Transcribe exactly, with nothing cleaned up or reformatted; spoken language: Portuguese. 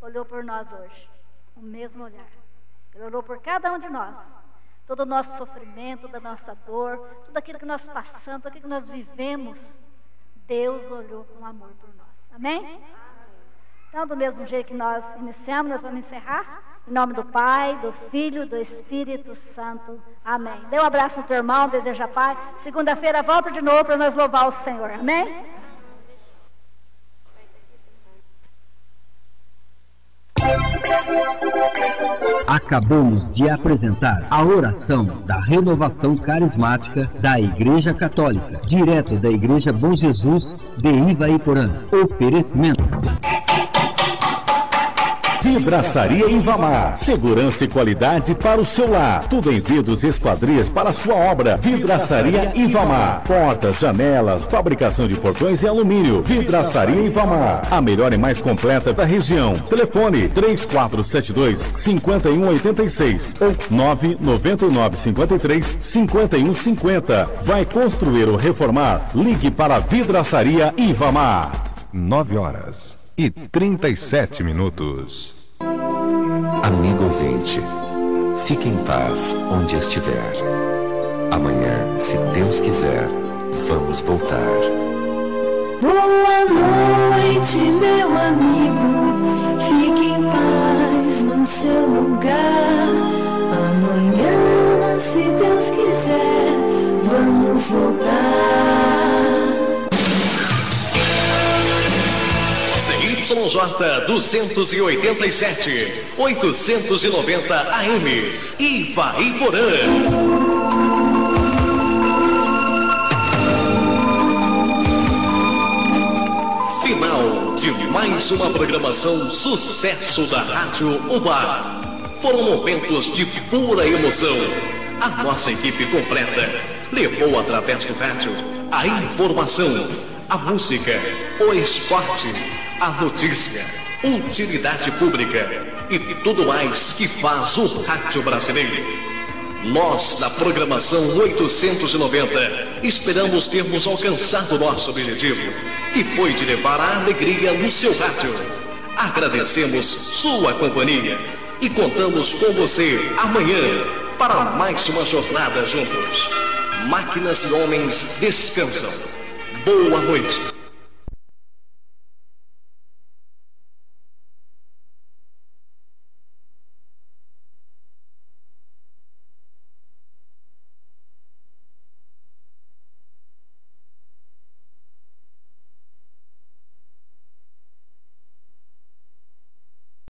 olhou por nós hoje, o mesmo olhar. Ele olhou por cada um de nós. Todo o nosso sofrimento, toda a nossa dor, tudo aquilo que nós passamos, tudo aquilo que nós vivemos, Deus olhou com amor por nós. Amém? Então, do mesmo jeito que nós iniciamos, nós vamos encerrar. Em nome do Pai, do Filho, do Espírito Santo. Amém. Dê um abraço no teu irmão, deseja paz. Segunda-feira volta de novo para nós louvar o Senhor. Amém? Acabamos de apresentar a oração da renovação carismática da Igreja Católica, direto da Igreja Bom Jesus de Ivaiporã. Oferecimento: Vidraçaria Ivamar, segurança e qualidade para o seu lar. Tudo em vidros e esquadrias para a sua obra. Vidraçaria Ivamar, portas, janelas, fabricação de portões e alumínio. Vidraçaria Ivamar, a melhor e mais completa da região. Telefone três quatro sete dois, cinco um oito seis ou nove nove nove cinco três, cinco um cinco zero. Vai construir ou reformar? Ligue para a Vidraçaria Ivamar. nove horas e trinta e sete minutos. Amigo ouvinte, fique em paz onde estiver. Amanhã, se Deus quiser, vamos voltar. Boa noite, meu amigo, fique em paz no seu lugar. Amanhã, se Deus quiser, vamos voltar. C Y J duzentos e oitenta e sete, oitocentos e noventa A M, Ivaiporã. Final de mais uma programação sucesso da Rádio Ubar. Foram momentos de pura emoção. A nossa equipe completa levou através do rádio a informação, a música, o esporte, a notícia, utilidade pública e tudo mais que faz o rádio brasileiro. Nós, da programação oitocentos e noventa, esperamos termos alcançado nosso objetivo, que foi de levar a alegria no seu rádio. Agradecemos sua companhia e contamos com você amanhã para mais uma jornada juntos. Máquinas e homens descansam. Boa noite.